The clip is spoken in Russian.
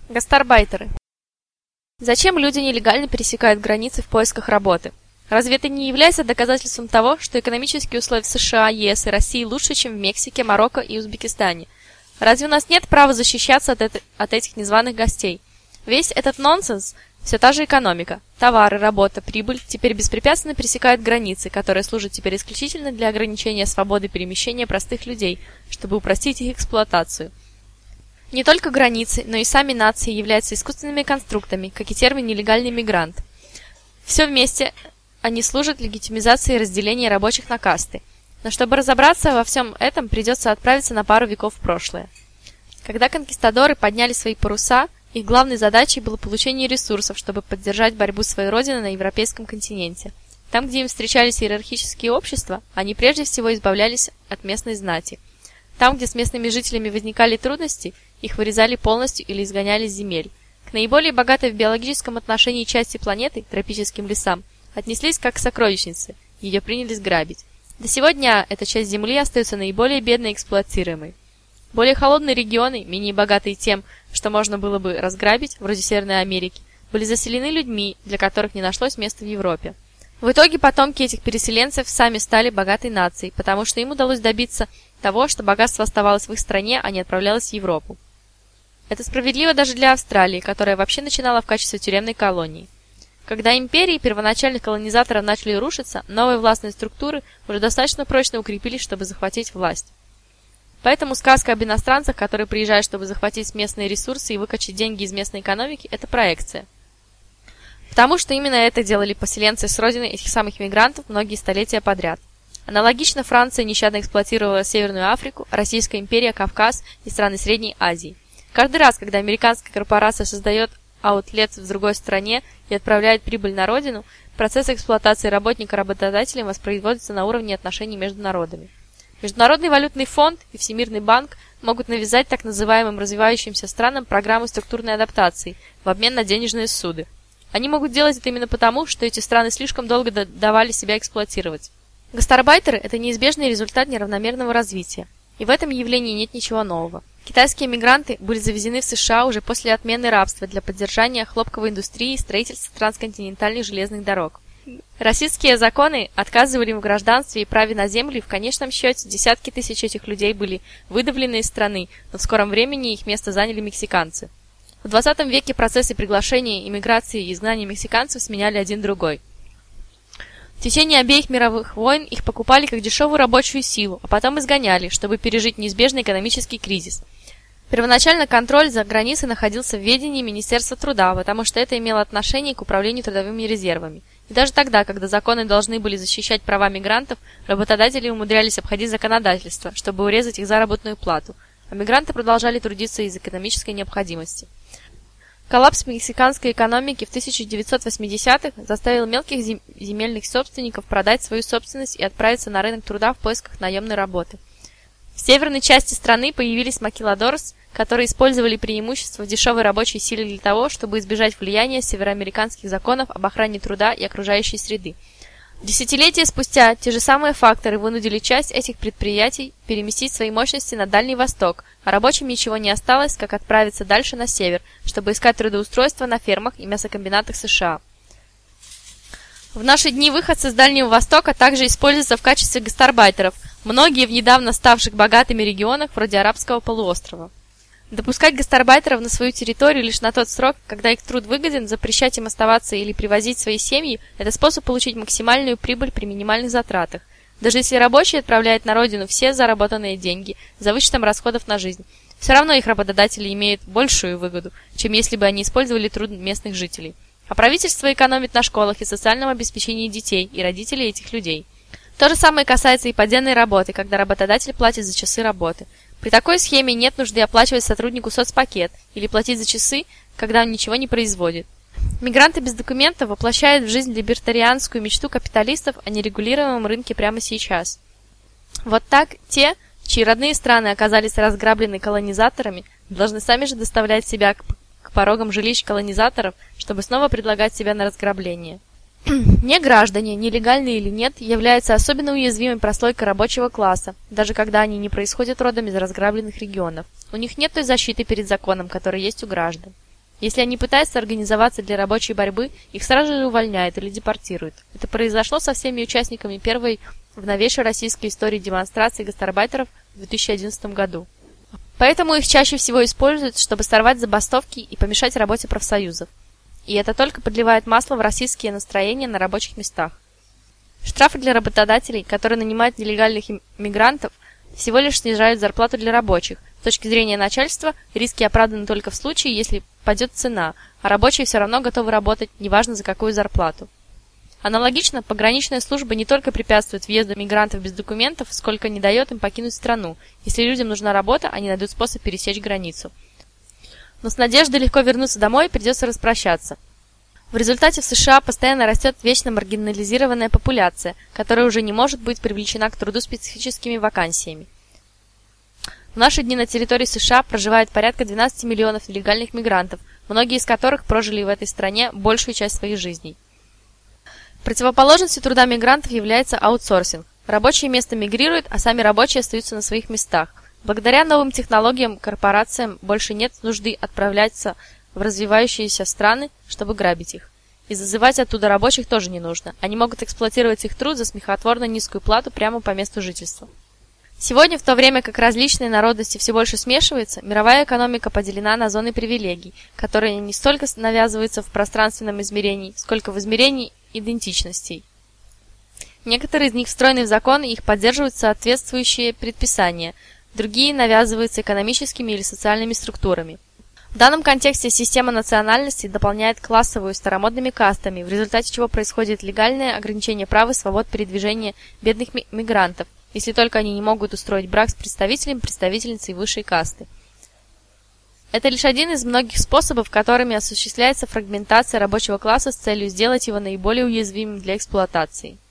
Гастарбайтеры. Зачем люди нелегально пересекают границы в поисках работы? Разве это не является доказательством того, что экономические условия в США, ЕС и России лучше, чем в Мексике, Марокко и Узбекистане? Разве у нас нет права защищаться от этих незваных гостей? Весь этот нонсенс – все та же экономика. Товары, работа, прибыль теперь беспрепятственно пересекают границы, которые служат теперь исключительно для ограничения свободы перемещения простых людей, чтобы упростить их эксплуатацию. Не только границы, но и сами нации являются искусственными конструктами, как и термин «нелегальный мигрант». Все вместе они служат легитимизации разделения рабочих на касты. Но чтобы разобраться во всем этом, придется отправиться на пару веков в прошлое. Когда конкистадоры подняли свои паруса, их главной задачей было получение ресурсов, чтобы поддержать борьбу своей родины на европейском континенте. Там, где им встречались иерархические общества, они прежде всего избавлялись от местной знати. Там, где с местными жителями возникали трудности, их вырезали полностью или изгоняли с земель. К наиболее богатой в биологическом отношении части планеты, тропическим лесам, отнеслись как к сокровищнице, ее принялись грабить. До сего дня эта часть земли остается наиболее бедной и эксплуатируемой. Более холодные регионы, менее богатые тем, что можно было бы разграбить, вроде Северной Америки, были заселены людьми, для которых не нашлось места в Европе. В итоге потомки этих переселенцев сами стали богатой нацией, потому что им удалось добиться того, что богатство оставалось в их стране, а не отправлялось в Европу. Это справедливо даже для Австралии, которая вообще начинала в качестве тюремной колонии. Когда империи первоначальных колонизаторов начали рушиться, новые властные структуры уже достаточно прочно укрепились, чтобы захватить власть. Поэтому сказка об иностранцах, которые приезжают, чтобы захватить местные ресурсы и выкачать деньги из местной экономики, это проекция. Потому что именно это делали поселенцы с родины этих самых мигрантов многие столетия подряд. Аналогично Франция нещадно эксплуатировала Северную Африку, Российская империя, Кавказ и страны Средней Азии. Каждый раз, когда американская корпорация создает аутлет в другой стране и отправляет прибыль на родину, процесс эксплуатации работника работодателем воспроизводится на уровне отношений между народами. Международный валютный фонд и Всемирный банк могут навязать так называемым развивающимся странам программы структурной адаптации в обмен на денежные ссуды. Они могут делать это именно потому, что эти страны слишком долго давали себя эксплуатировать. Гастарбайтеры – это неизбежный результат неравномерного развития. И в этом явлении нет ничего нового. Китайские мигранты были завезены в США уже после отмены рабства для поддержания хлопковой индустрии и строительства трансконтинентальных железных дорог. Российские законы отказывали им в гражданстве и праве на землю, и в конечном счете десятки тысяч этих людей были выдавлены из страны, но в скором времени их место заняли мексиканцы. В 20 веке процессы приглашения, иммиграции и изгнания мексиканцев сменяли один другой. В течение обеих мировых войн их покупали как дешевую рабочую силу, а потом изгоняли, чтобы пережить неизбежный экономический кризис. Первоначально контроль за границей находился в ведении Министерства труда, потому что это имело отношение к управлению трудовыми резервами. И даже тогда, когда законы должны были защищать права мигрантов, работодатели умудрялись обходить законодательство, чтобы урезать их заработную плату, а мигранты продолжали трудиться из экономической необходимости. Коллапс мексиканской экономики в 1980-х заставил мелких земельных собственников продать свою собственность и отправиться на рынок труда в поисках наемной работы. В северной части страны появились макиладорс, которые использовали преимущество в дешевой рабочей силе для того, чтобы избежать влияния североамериканских законов об охране труда и окружающей среды. Десятилетия спустя те же самые факторы вынудили часть этих предприятий переместить свои мощности на Дальний Восток, а рабочим ничего не осталось, как отправиться дальше на север, чтобы искать трудоустройство на фермах и мясокомбинатах США. В наши дни выходцы с Дальнего Востока также используются в качестве гастарбайтеров, многие в недавно ставших богатыми регионах вроде Арабского полуострова. Допускать гастарбайтеров на свою территорию лишь на тот срок, когда их труд выгоден, запрещать им оставаться или привозить свои семьи – это способ получить максимальную прибыль при минимальных затратах. Даже если рабочий отправляет на родину все заработанные деньги за вычетом расходов на жизнь, все равно их работодатели имеют большую выгоду, чем если бы они использовали труд местных жителей. А правительство экономит на школах и социальном обеспечении детей и родителей этих людей. То же самое касается и поддельной работы, когда работодатель платит за часы работы. При такой схеме нет нужды оплачивать сотруднику соцпакет или платить за часы, когда он ничего не производит. Мигранты без документов воплощают в жизнь либертарианскую мечту капиталистов о нерегулируемом рынке прямо сейчас. Вот так те, чьи родные страны оказались разграблены колонизаторами, должны сами же доставлять себя к порогам жилищ колонизаторов, чтобы снова предлагать себя на разграбление. Неграждане, нелегальные или нет, являются особенно уязвимой прослойкой рабочего класса, даже когда они не происходят родом из разграбленных регионов. У них нет той защиты перед законом, которая есть у граждан. Если они пытаются организоваться для рабочей борьбы, их сразу же увольняют или депортируют. Это произошло со всеми участниками первой в новейшей российской истории демонстрации гастарбайтеров в 2011 году. Поэтому их чаще всего используют, чтобы сорвать забастовки и помешать работе профсоюзов. И это только подливает масло в российские настроения на рабочих местах. Штрафы для работодателей, которые нанимают нелегальных мигрантов, всего лишь снижают зарплату для рабочих. С точки зрения начальства, риски оправданы только в случае, если падет цена, а рабочие все равно готовы работать, неважно за какую зарплату. Аналогично, пограничная служба не только препятствует въезду мигрантов без документов, сколько не дает им покинуть страну. Если людям нужна работа, они найдут способ пересечь границу. Но с надеждой легко вернуться домой придется распрощаться. В результате в США постоянно растет вечно маргинализированная популяция, которая уже не может быть привлечена к труду специфическими вакансиями. В наши дни на территории США проживает порядка 12 миллионов нелегальных мигрантов, многие из которых прожили в этой стране большую часть своих жизней. Противоположностью труда мигрантов является аутсорсинг. Рабочие места мигрируют, а сами рабочие остаются на своих местах. Благодаря новым технологиям корпорациям больше нет нужды отправляться в развивающиеся страны, чтобы грабить их. И зазывать оттуда рабочих тоже не нужно. Они могут эксплуатировать их труд за смехотворно низкую плату прямо по месту жительства. Сегодня, в то время как различные народности все больше смешиваются, мировая экономика поделена на зоны привилегий, которые не столько навязываются в пространственном измерении, сколько в измерении идентичностей. Некоторые из них встроены в законы, их поддерживают соответствующие предписания, другие навязываются экономическими или социальными структурами. В данном контексте система национальностей дополняет классовую старомодными кастами, в результате чего происходит легальное ограничение прав и свобод передвижения бедных мигрантов, если только они не могут устроить брак с представительницей высшей касты. Это лишь один из многих способов, которыми осуществляется фрагментация рабочего класса с целью сделать его наиболее уязвимым для эксплуатации.